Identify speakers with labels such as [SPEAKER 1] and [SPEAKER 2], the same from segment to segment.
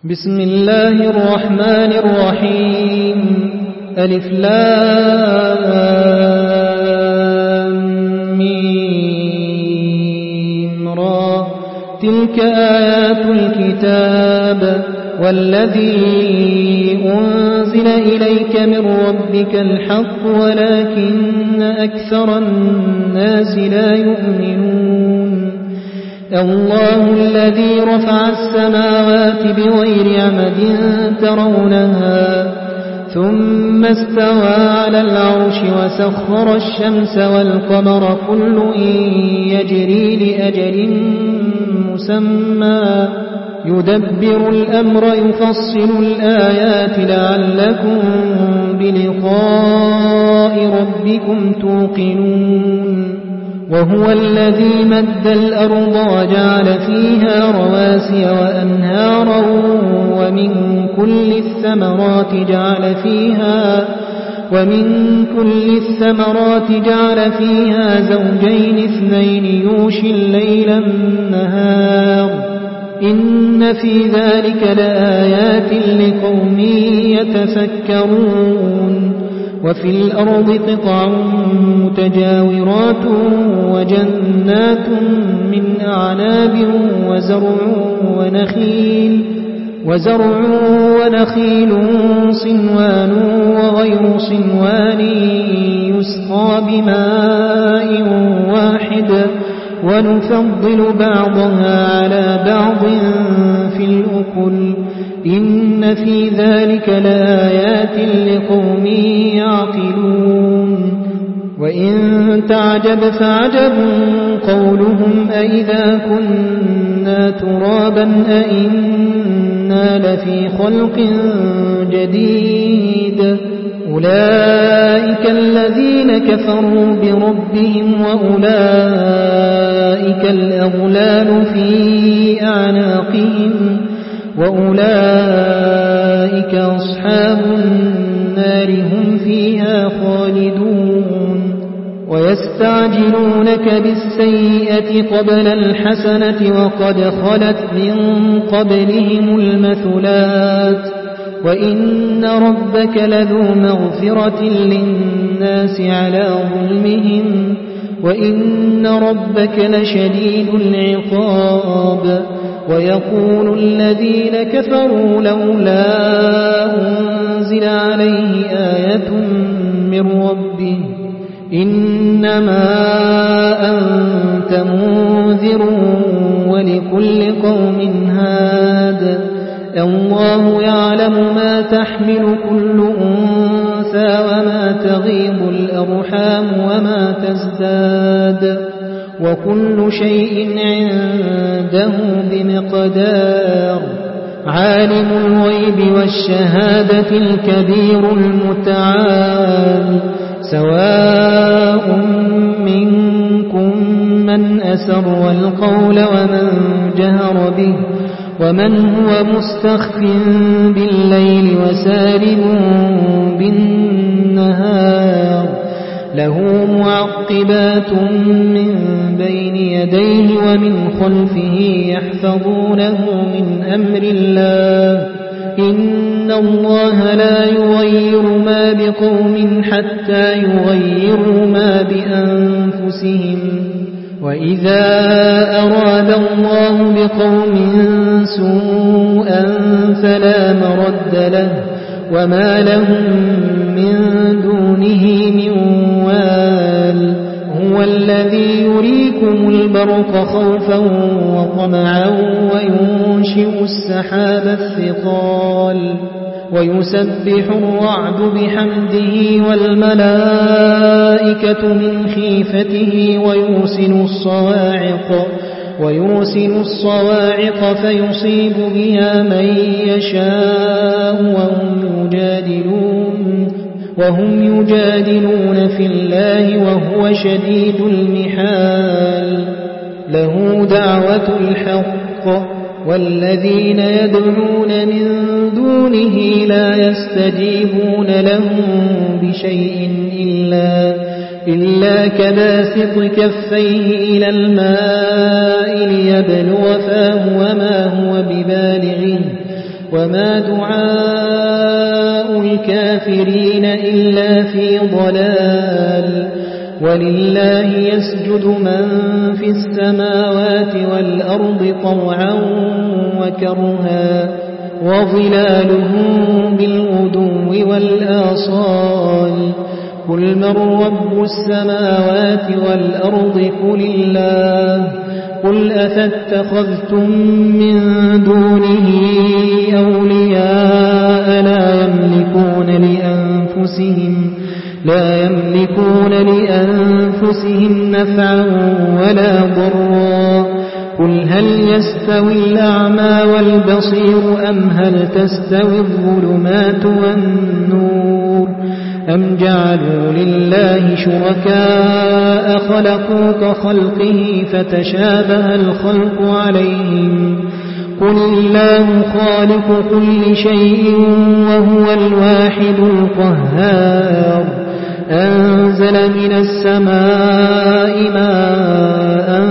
[SPEAKER 1] بسم الله الرحمن الرحيم ألف لام ميم را تلك آيات الكتاب والذي أنزل إليك من ربك الحق ولكن أكثر الناس لا يؤمنون الله الذي رفع السماوات بغير عمد ترونها ثم استوى على العرش وسخر الشمس والقمر كل يجري لأجل مسمى يدبر الأمر يفصل الآيات لعلكم بلقاء ربكم توقنون وهو الذي مد الأرض وجعل فيها رواسي وأنهارا ومن كل الثمرات جعل فيها زوجين اثنين يغشي الليل النهار إن في ذلك لآيات لقوم يتفكرون وفي الأرض قطع متجاورات وجنات من أعناب وزرع ونخيل صنوان وغير صنوان يسقى بماء واحد ونفضل بعضها على بعض في الأكل إن في ذلك لآيات لقوم يعقلون وإن تعجب فعجب قولهم أئذا كنا ترابا أئنا لفي خلق جديد أولئك الذين كفروا بربهم وأولئك الأغلال في أعناقهم وأولئك أصحاب النار هم فيها خالدون ويستعجلونك بالسيئة قبل الحسنة وقد خلت من قبلهم المثلات وإن ربك لذو مغفرة للناس على ظلمهم وإن ربك لشديد العقاب ويقول الذين كفروا لولا أنزل عليه آية من ربه إنما أنت منذر ولكل قوم هاد الله يعلم ما تحمل كل أنثى وما تغيض الأرحام وما تزداد وكل شيء عنده بمقدار عالم الغيب والشهادة الكبير المتعال سواء منكم من أسر القول ومن جهر به ومن هو مستخف بالليل وسارب بالنهار له معقبات من بين يديه ومن خلفه يحفظونه من أمر الله إن الله لا يغير ما بقوم حتى يغيروا ما بأنفسهم وإذا أراد الله بقوم سوءا فلا مرد له وما لهم من دونه من وال هو الذي يريكم البرق خوفا وطمعا وينشئ السحاب الثقال ويسبح الرعد بحمده والملائكة من خيفته ويرسل الصواعق فيصيب بها من يشاء وهم يجادلون في الله وهو شديد المحال له دعوة الحق والذين يدعون من دونه لا يستجيبون لهم بشيء إلا كباسط كفيه إلى الماء ليبلغ فاه وما هو ببالغه وما دعاء الكافرين إلا في ضلال ولله يسجد من في السماوات والأرض طوعا وكرها وظلالهم بالغدو والآصال قل من رب السماوات والأرض قل الله قل أفاتخذتم من دونه أولياء لا يملكون لأنفسهم نفعا ولا ضرا قل هل يستوي الأعمى والبصير أم هل تستوي الظلمات والنور أم جعلوا لله شركاء خلقوا كخلقه فتشابه الخلق عليهم قل الله خالق كل شيء وهو الواحد القهار أنزل من السماء ماء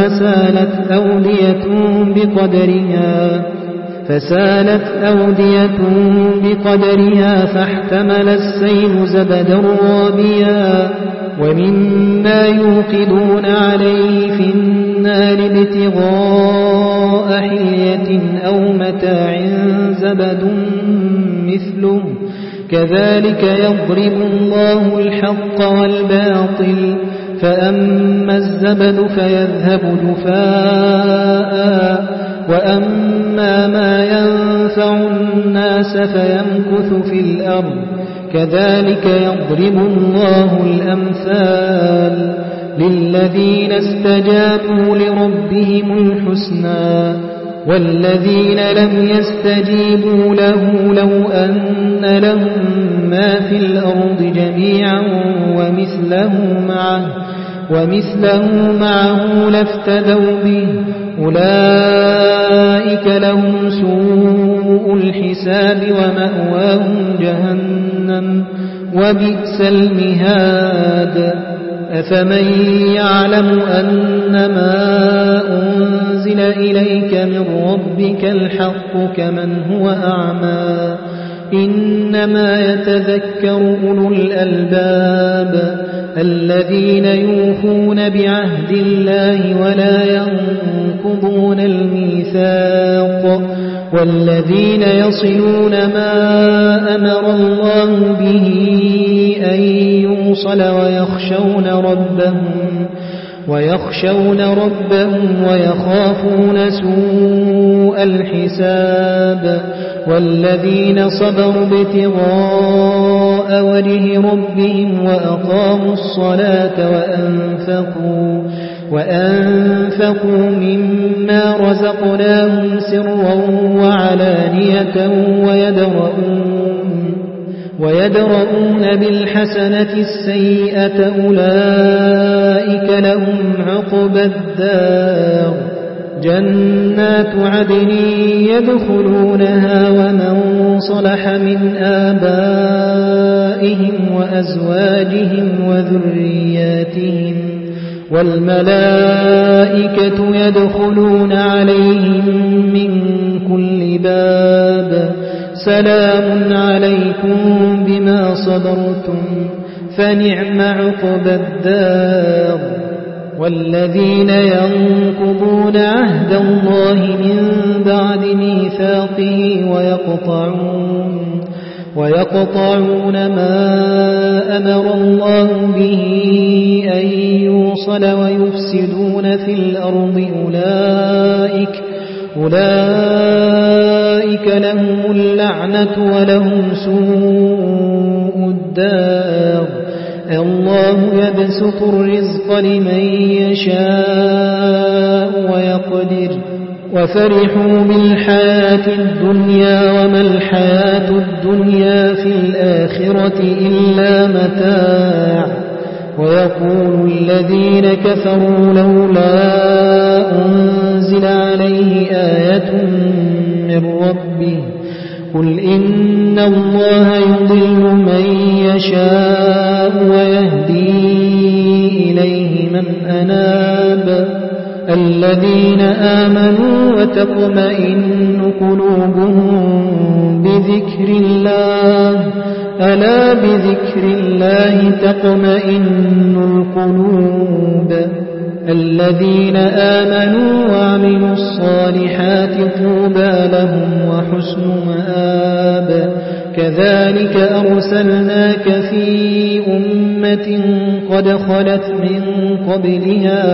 [SPEAKER 1] فسالت أودية بقدرها فاحتمل السيل زبدا رابيا ومما يوقدون عليه في النار ابتغاء حلية أو متاع زبد مثله كذلك يضرب الله الحق والباطل فأما الزبد فيذهب جفاء وأما ما ينفع الناس فيمكث في الأرض كذلك يضرب الله الأمثال للذين استجابوا لربهم الحسنى والذين لم يستجيبوا له لو أن لهم ما في الأرض جميعا ومثله معه لافتدوا به أولئك لهم سوء الحساب ومأواهم جهنم وبئس المهاد أفمن يعلم أنما أنزل إليك من ربك الحق كمن هو أعمى إنما يتذكر أولو الألباب الذين يوفون بعهد الله ولا ينقضون الميثاق والذين يصلون ما أمر الله به أن يوصل ويخشون ربهم ويخافون سوء الحساب والذين صبروا ابتغاء وجه ربهم وأقاموا الصلاة وأنفقوا مما رزقناهم سرا وعلانية ويدرؤون بالحسنة السيئة أولئك لهم عقبى الدار جنات عدن يدخلونها ومن صلح من آبائهم وأزواجهم وذرياتهم والملائكة يدخلون عليهم من كل باب سلام عليكم بما صبرتم فنعم عقبى الدار والذين ينقضون عهد الله من بعد ميثاقه ويقطعون ما أمر الله به أن يوصل ويفسدون في الأرض أولئك لهم اللعنة ولهم سوء الدار الله يبسط الرزق لمن يشاء ويقدر وفرحوا بالحياة الدنيا وما الحياة الدنيا في الآخرة إلا متاع ويقول الذين كفروا لولا أنزل عليه آية من ربه قل إن الله يضل من يشاء ويهدي إليه من أناب الذين آمنوا وتطمئن قلوبهم بذكر الله ألا بذكر الله تطمئن القلوب الذين آمنوا وعملوا الصالحات طوبى لهم وحسن مآب كذلك أرسلناك في أمة قد خلت من قبلها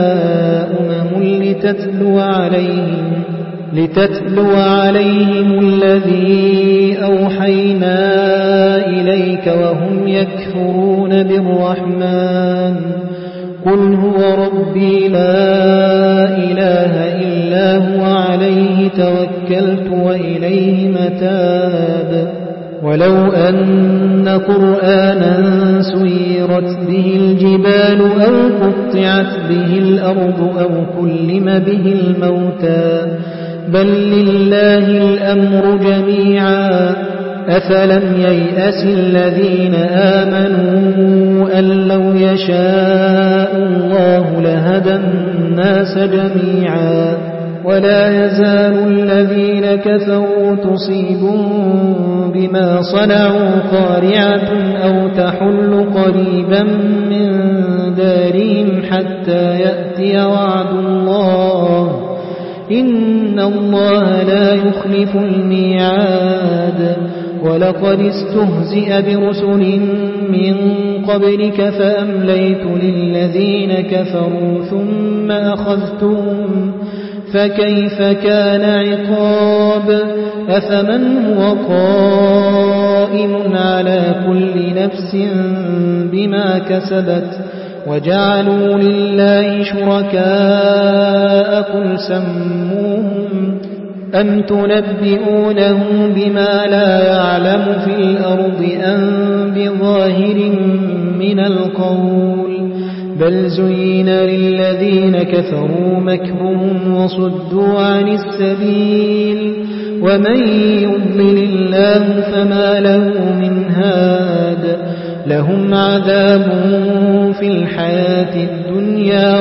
[SPEAKER 1] لتتلو عليهم الذي أوحينا إليك وهم يكفرون بالرحمن قل هو ربي لا إله إلا هو عليه توكلت وإليه متاب ولو أن قرآنا سيرت به الجبال أو قطعت به الأرض أو كلم به الموتى بل لله الأمر جميعا أفلم ييأس الذين آمنوا أن لو يشاء الله لهدى الناس جميعا ولا يزال الذين كفروا تصيبهم بما صنعوا قارعة أو تحل قريبا من دارهم حتى يأتي وعد الله إن الله لا يخلف الميعاد ولقد استهزئ برسل من قبلك فأمليت للذين كفروا ثم أخذتهم فكيف كان عقاب أفمن هو قائم على كل نفس بما كسبت وجعلوا لله شركاء قل سموهم أم تنبئونه بما لا يعلم في الأرض أم بظاهر من القول بل زين للذين كفروا مكرهم وصدوا عن السبيل ومن يضلل الله فما له من هاد لهم عذاب في الحياة الدنيا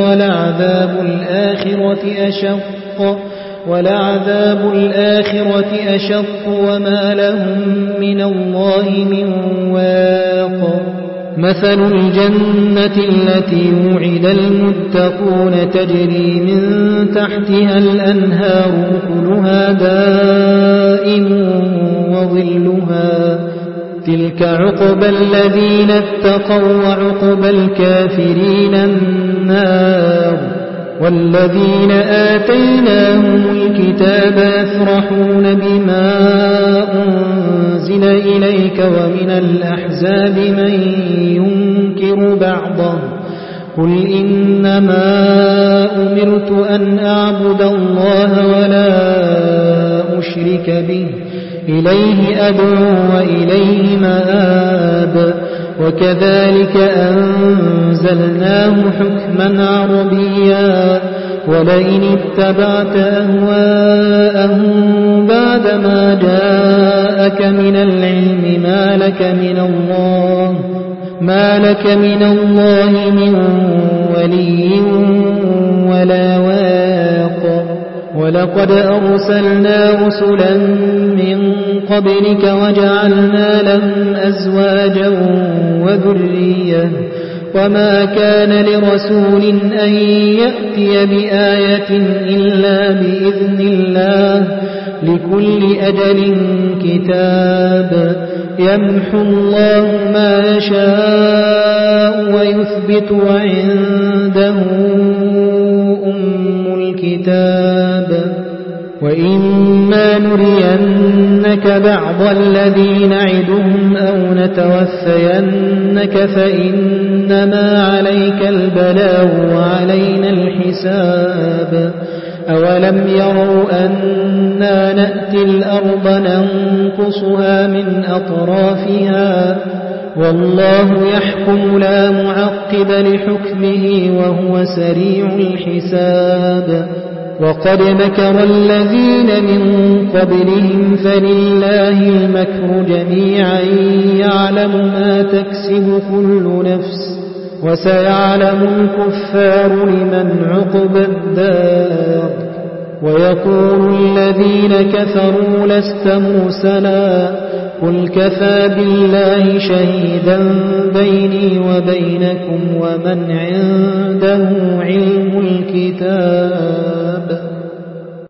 [SPEAKER 1] ولعذاب الآخرة أشق وما لهم من الله من واق مثل الجنة التي وعد المتقون تجري من تحتها الأنهار أكلها دائم وظلها تلك عقبى الذين اتقوا وعقبى الكافرين النار والذين آتيناهم الكتاب يفرحون بما أنزل إليك ومن الأحزاب من ينكر بعضه قل إنما أمرت أن أعبد الله ولا أشرك به إليه أدعو وإليه مآب وكذلك أنزلناه حكما عربيا ولئن اتبعت أهواءهم بعدما جاءك من العلم ما لك من الله من ولي ولا واق ولقد أرسلنا رسلا من قبلك وجعلنا لهم أزواجا وذرية وما كان لرسول أن يأتي بآية إلا بإذن الله لكل أجل كتاب يمحو الله ما يشاء ويثبت وعنده أم الكتاب وإما نرينك بعض الذي نعدهم أو نتوفينك فإنما عليك البلاغ وعلينا الحساب أولم يروا أنا نأتي الأرض ننقصها من أطرافها والله يحكم لا معقب لحكمه وهو سريع الحساب وقد مكر الذين من قبلهم فلله المكر جميعا يعلم ما تكسب كل نفس وسيعلم الكفار لمن عقبى الدار ويقول الذين كفروا لست مرسلا قل كفى بالله شهيدا بيني وبينكم ومن عنده علم الكتاب